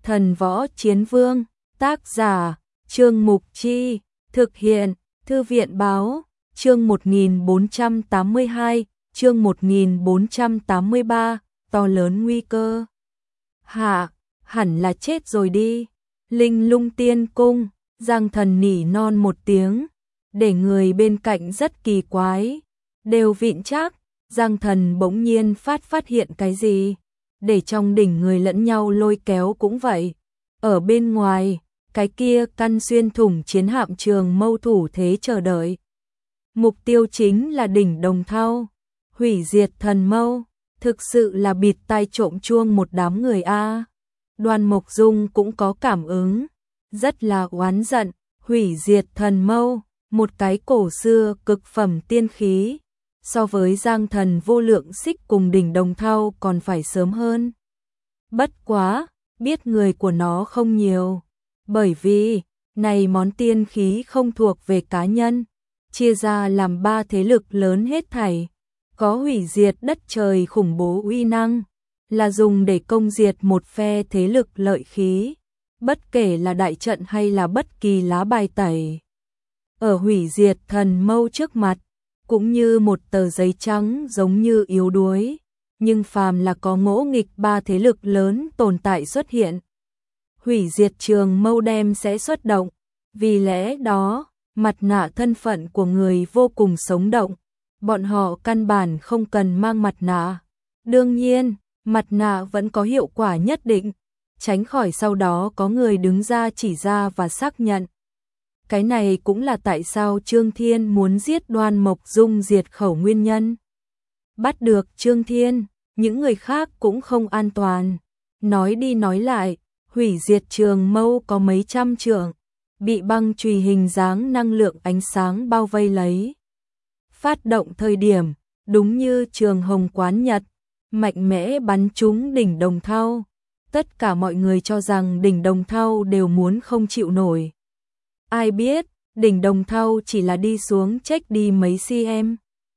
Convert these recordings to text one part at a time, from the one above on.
Thần Võ Chiến Vương, tác giả, Trương Mục Chi, thực hiện, Thư viện Báo, chương 1482, chương 1483, to lớn nguy cơ. Hạ, hẳn là chết rồi đi. Linh Lung Tiên Cung, Giang Thần nỉ non một tiếng, để người bên cạnh rất kỳ quái, đều vịn chắc. Giang Thần bỗng nhiên phát hiện cái gì, để trong đỉnh người lẫn nhau lôi kéo cũng vậy. Ở bên ngoài, cái kia căn xuyên thủng chiến hạm Trường Mâu thủ thế chờ đợi. Mục tiêu chính là đỉnh Đồng Thau, hủy diệt thần mâu, thực sự là bịt tai trộm chuông một đám người a. Đoan Mộc Dung cũng có cảm ứng, rất là oán giận, hủy diệt thần mâu, một cái cổ xưa cực phẩm tiên khí, so với Giang Thần vô lượng xích cùng đỉnh Đồng Thau còn phải sớm hơn. Bất quá, biết người của nó không nhiều, bởi vì này món tiên khí không thuộc về cá nhân, chia ra làm 3 thế lực lớn hết thảy, có hủy diệt đất trời khủng bố uy năng, là dùng để công diệt một phe thế lực lợi khí, bất kể là đại trận hay là bất kỳ lá bài tẩy. Ở hủy diệt thần mâu trước mặt, cũng như một tờ giấy trắng giống như yếu đuối, nhưng phàm là có ngỗ nghịch 3 thế lực lớn tồn tại xuất hiện, hủy diệt Trường Mâu đem sẽ xuất động. Vì lẽ đó, mặt nạ thân phận của người vô cùng sống động, bọn họ căn bản không cần mang mặt nạ. Đương nhiên, mặt nạ vẫn có hiệu quả nhất định, tránh khỏi sau đó có người đứng ra chỉ ra và xác nhận. Cái này cũng là tại sao Trương Thiên muốn giết Đoan Mộc Dung diệt khẩu nguyên nhân. Bắt được Trương Thiên, những người khác cũng không an toàn. Nói đi nói lại, hủy diệt Trường Mâu có mấy trăm trượng, bị băng chùy hình dáng năng lượng ánh sáng bao vây lấy. Phát động thời điểm, đúng như Trường Hồng Quán Nhật, mạnh mẽ bắn trúng đỉnh Đồng Thau. Tất cả mọi người cho rằng đỉnh Đồng Thau đều muốn không chịu nổi. Ai biết, đỉnh Đồng Thau chỉ là đi xuống check đi mấy cm.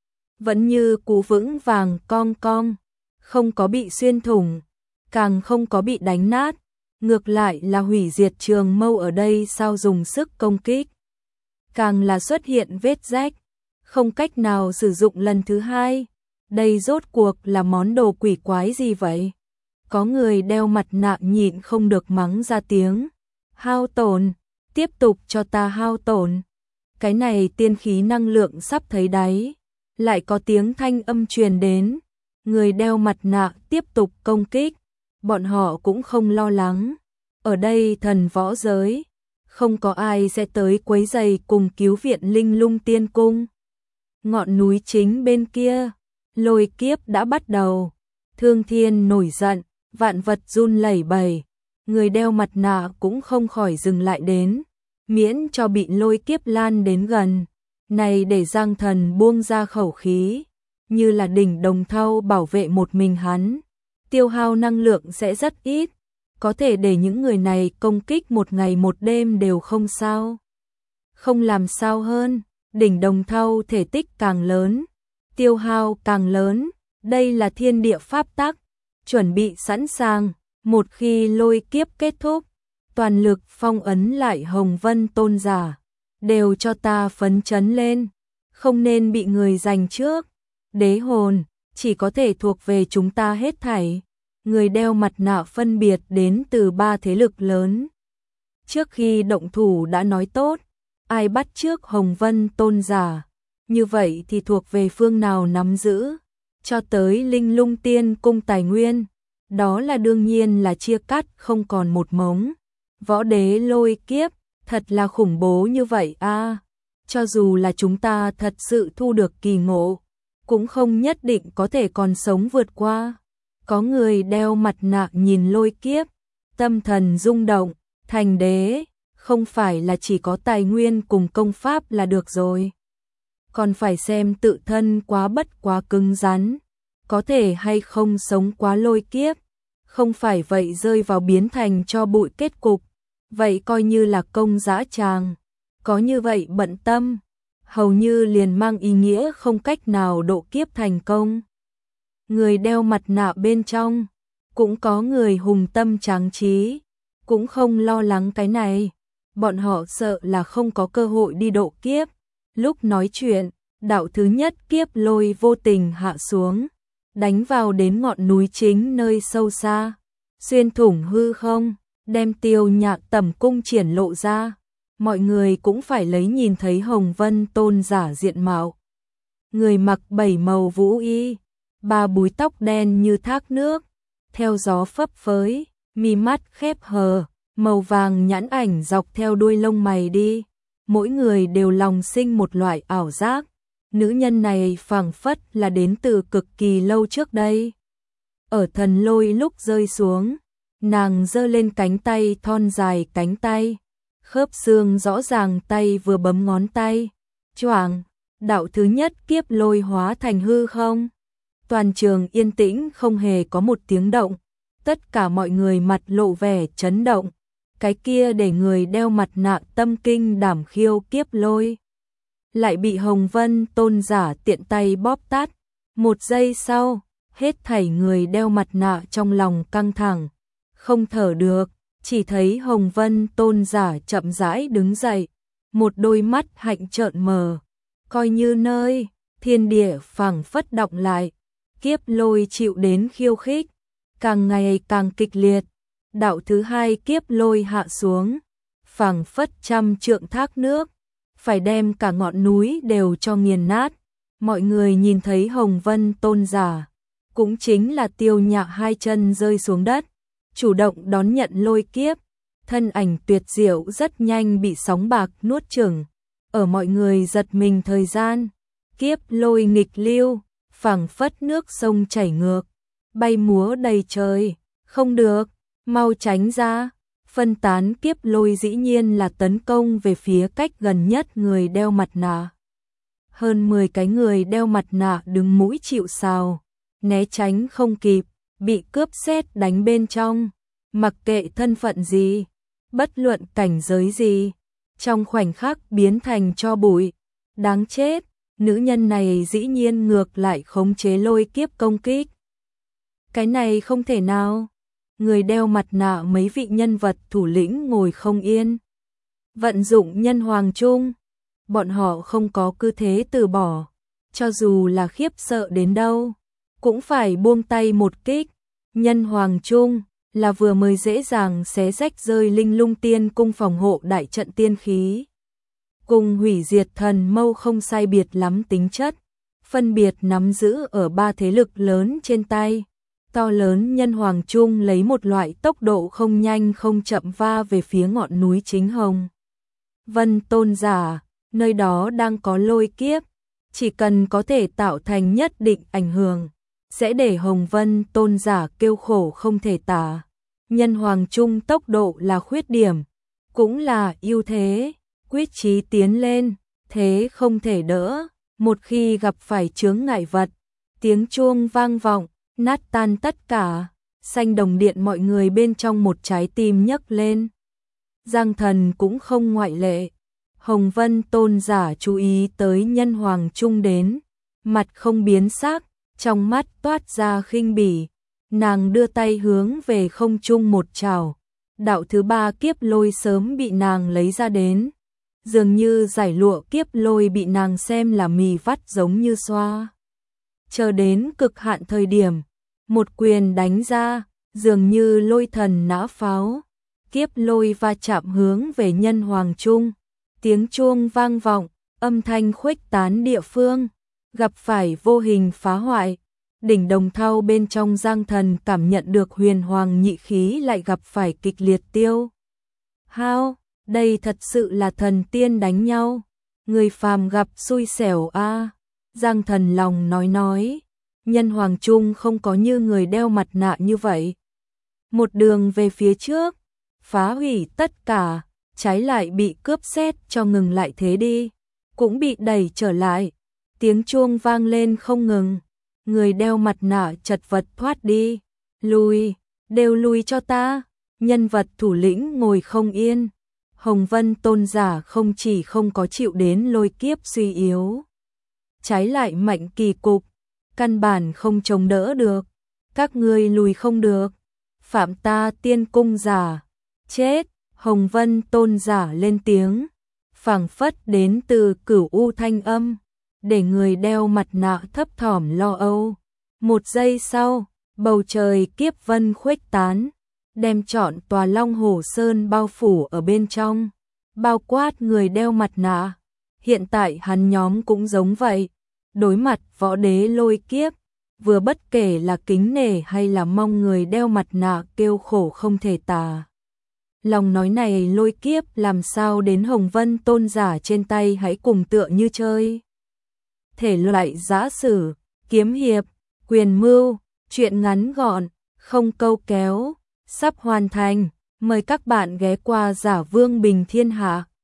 Vẫn như cú vững vàng cong cong, không có bị xuyên thủng, càng không có bị đánh nát. Ngược lại là hủy diệt Trường Mâu ở đây sao dùng sức công kích, càng là xuất hiện vết rách, không cách nào sử dụng lần thứ hai. Đây rốt cuộc là món đồ quỷ quái gì vậy? Có người đeo mặt nạ nhịn không được mắng ra tiếng. Hao tổn, tiếp tục cho ta hao tổn. Cái này tiên khí năng lượng sắp thấy đáy. Lại có tiếng thanh âm truyền đến. Người đeo mặt nạ tiếp tục công kích. Bọn họ cũng không lo lắng. Ở đây thần võ giới, không có ai sẽ tới quấy rầy cùng cứu viện Linh Lung Tiên Cung. Ngọn núi chính bên kia, lôi kiếp đã bắt đầu. Thương Thiên nổi giận, vạn vật run lẩy bẩy. Người đeo mặt nạ cũng không khỏi dừng lại đến, miễn cho bị lôi kiếp lan đến gần. Này để Giang Thần buông ra khẩu khí, như là đỉnh Đồng Thau bảo vệ một mình hắn. Tiêu hao năng lượng sẽ rất ít, có thể để những người này công kích một ngày một đêm đều không sao. Không làm sao hơn, đỉnh Đồng Thau thể tích càng lớn, tiêu hao càng lớn, đây là thiên địa pháp tắc, chuẩn bị sẵn sàng, một khi lôi kiếp kết thúc, toàn lực phong ấn lại Hồng Vân Tôn giả, đều cho ta phấn chấn lên, không nên bị người giành trước. Đế hồn chỉ có thể thuộc về chúng ta hết thảy. Người đeo mặt nạ phân biệt đến từ 3 thế lực lớn. Trước khi động thủ đã nói tốt, ai bắt trước Hồng Vân Tôn giả, như vậy thì thuộc về phương nào nắm giữ, cho tới Linh Lung Tiên Cung tài nguyên, đó là đương nhiên là chia cắt không còn một mống. Võ đế lôi kiếp, thật là khủng bố như vậy a. Cho dù là chúng ta thật sự thu được kỳ ngộ, cũng không nhất định có thể còn sống vượt qua. Có người đeo mặt nạ nhìn lôi kiếp, tâm thần rung động, thành đế, không phải là chỉ có tài nguyên cùng công pháp là được rồi. Còn phải xem tự thân quá bất quá cứng rắn, có thể hay không sống quá lôi kiếp, không phải vậy rơi vào biến thành cho bụi kết cục, vậy coi như là công dã tràng. Có như vậy bận tâm, hầu như liền mang ý nghĩa không cách nào độ kiếp thành công. Người đeo mặt nạ bên trong, cũng có người hùng tâm tráng trí, cũng không lo lắng cái này. Bọn họ sợ là không có cơ hội đi độ kiếp. Lúc nói chuyện, đạo thứ nhất kiếp lôi vô tình hạ xuống, đánh vào đến ngọn núi chính nơi sâu xa, xuyên thủng hư không, đem Tiêu Nhạc tẩm cung triển lộ ra. Mọi người cũng phải lấy nhìn thấy Hồng Vân Tôn giả diện mạo. Người mặc 7 màu vũ y, 3 búi tóc đen như thác nước, theo gió phấp phới, mi mắt khép hờ, màu vàng nhãn ảnh dọc theo đuôi lông mày đi. Mỗi người đều lòng sinh một loại ảo giác, nữ nhân này phảng phất là đến từ cực kỳ lâu trước đây. Ở thần lôi lúc rơi xuống, nàng giơ lên cánh tay thon dài cánh tay, khớp xương rõ ràng tay vừa bấm ngón tay, choàng, đạo thứ nhất kiếp lôi hóa thành hư không. Toàn trường yên tĩnh không hề có một tiếng động, tất cả mọi người mặt lộ vẻ chấn động. Cái kia để người đeo mặt nạ tâm kinh đảm khiêu kiếp lôi, lại bị Hồng Vân Tôn giả tiện tay bóp tát. Một giây sau, hết thảy người đeo mặt nạ trong lòng căng thẳng, không thở được, chỉ thấy Hồng Vân Tôn giả chậm rãi đứng dậy, một đôi mắt hạnh trợn mờ, coi như nơi thiên địa phảng phất động lại. Kiếp lôi chịu đến khiêu khích, càng ngày càng kịch liệt. Đạo thứ hai kiếp lôi hạ xuống, phảng phất trăm trượng thác nước, phải đem cả ngọn núi đều cho nghiền nát. Mọi người nhìn thấy Hồng Vân Tôn giả, cũng chính là Tiêu Nhạc hai chân rơi xuống đất, chủ động đón nhận lôi kiếp, thân ảnh tuyệt diệu rất nhanh bị sóng bạc nuốt chửng. Ở mọi người giật mình thời gian, kiếp lôi nghịch lưu, phảng phất nước sông chảy ngược, bay múa đầy trời. Không được, mau tránh ra. Phân tán kiếp lôi dĩ nhiên là tấn công về phía cách gần nhất người đeo mặt nạ. Hơn 10 cái người đeo mặt nạ đứng mũi chịu sào, né tránh không kịp, bị cướp sét đánh bên trong. Mặc kệ thân phận gì, bất luận cảnh giới gì, trong khoảnh khắc biến thành tro bụi. Đáng chết, nữ nhân này dĩ nhiên ngược lại khống chế lôi kiếp công kích. Cái này không thể nào. Người đeo mặt nạ mấy vị nhân vật thủ lĩnh ngồi không yên. Vận dụng nhân hoàng chung, bọn họ không có cứ thế từ bỏ, cho dù là khiếp sợ đến đâu, cũng phải buông tay một kích. Nhân hoàng chung là vừa mới dễ dàng xé rách rơi Linh Lung Tiên cung phòng hộ đại trận tiên khí. Cùng hủy diệt thần mâu không sai biệt lắm tính chất, phân biệt nắm giữ ở 3 thế lực lớn trên tay. To lớn nhân hoàng chung lấy một loại tốc độ không nhanh không chậm va về phía ngọn núi chính Hồng Vân Tôn giả, nơi đó đang có lôi kiếp, chỉ cần có thể tạo thành nhất định ảnh hưởng, sẽ để Hồng Vân Tôn giả kêu khổ không thể tả. Nhân hoàng chung tốc độ là khuyết điểm, cũng là ưu thế, quyết chí tiến lên, thế không thể đỡ. Một khi gặp phải chướng ngại vật, tiếng chuông vang vọng, nát tan tất cả, xanh đồng điện mọi người bên trong một trái tim nhấc lên. Giang Thần cũng không ngoại lệ. Hồng Vân Tôn giả chú ý tới nhân hoàng chung đến, mặt không biến sắc, trong mắt toát ra khinh bỉ. Nàng đưa tay hướng về không trung một trảo, đạo thứ 3 kiếp lôi sớm bị nàng lấy ra đến. Dường như giải lụa kiếp lôi bị nàng xem là mì vắt giống như xoa. Chờ đến cực hạn thời điểm, một quyền đánh ra, dường như lôi thần nã pháo. Kiếp lôi va chạm hướng về nhân hoàng chung, tiếng chuông vang vọng, âm thanh khuếch tán địa phương, gặp phải vô hình phá hoại. Đỉnh Đồng Thau bên trong Giang Thần cảm nhận được huyền hoàng nhị khí lại gặp phải kịch liệt tiêu hao. Đây thật sự là thần tiên đánh nhau, người phàm gặp xui xẻo a. Giang Thần lòng nói, nhân hoàng chung không có như người đeo mặt nạ như vậy. Một đường về phía trước, phá hủy tất cả, trái lại bị cướp sét cho ngừng lại thế đi, cũng bị đẩy trở lại. Tiếng chuông vang lên không ngừng, người đeo mặt nạ chật vật thoát đi. Lùi, đều lùi cho ta. Nhân vật thủ lĩnh ngồi không yên. Hồng Vân Tôn giả không chỉ không có chịu đến lôi kiếp suy yếu, trái lại mạnh kỳ cục, căn bản không chống đỡ được. Các ngươi lùi không được, phạm ta tiên cung giả. chết, Hồng Vân Tôn giả lên tiếng, phảng phất đến từ cửu u thanh âm, để người đeo mặt nạ thấp thỏm lo âu. Một giây sau, bầu trời kiếp vân khuếch tán, đem trọn tòa Long Hồ Sơn bao phủ ở bên trong, bao quát người đeo mặt nạ. Hiện tại hắn nhóm cũng giống vậy, đối mặt võ đế lôi kiếp, vừa bất kể là kính nể hay là mong người đeo mặt nạ kêu khổ không thể tả. Lòng nói này lôi kiếp làm sao đến Hồng Vân Tôn giả trên tay hãy cùng tựa như chơi. Thể loại giã sử, kiếm hiệp, quyền mưu, truyện ngắn gọn, không câu kéo, sắp hoàn thành. Mời các bạn ghé qua Giả Vương Bình Thiên Hạ.